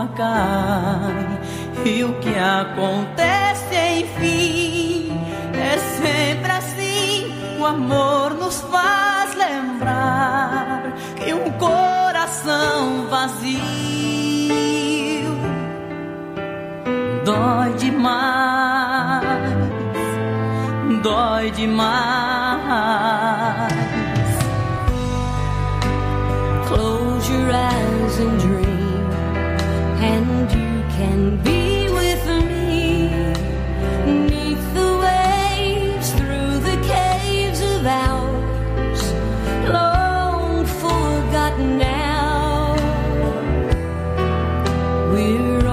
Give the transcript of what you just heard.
água cai. E o que acontece, enfim, é sempre assim. O amor nos faz lembrar que um coração vazio dói demais, dói demais. Close your eyes and dream, and you can be with me, 'neath the waves, through the caves of hours, long forgotten now. We're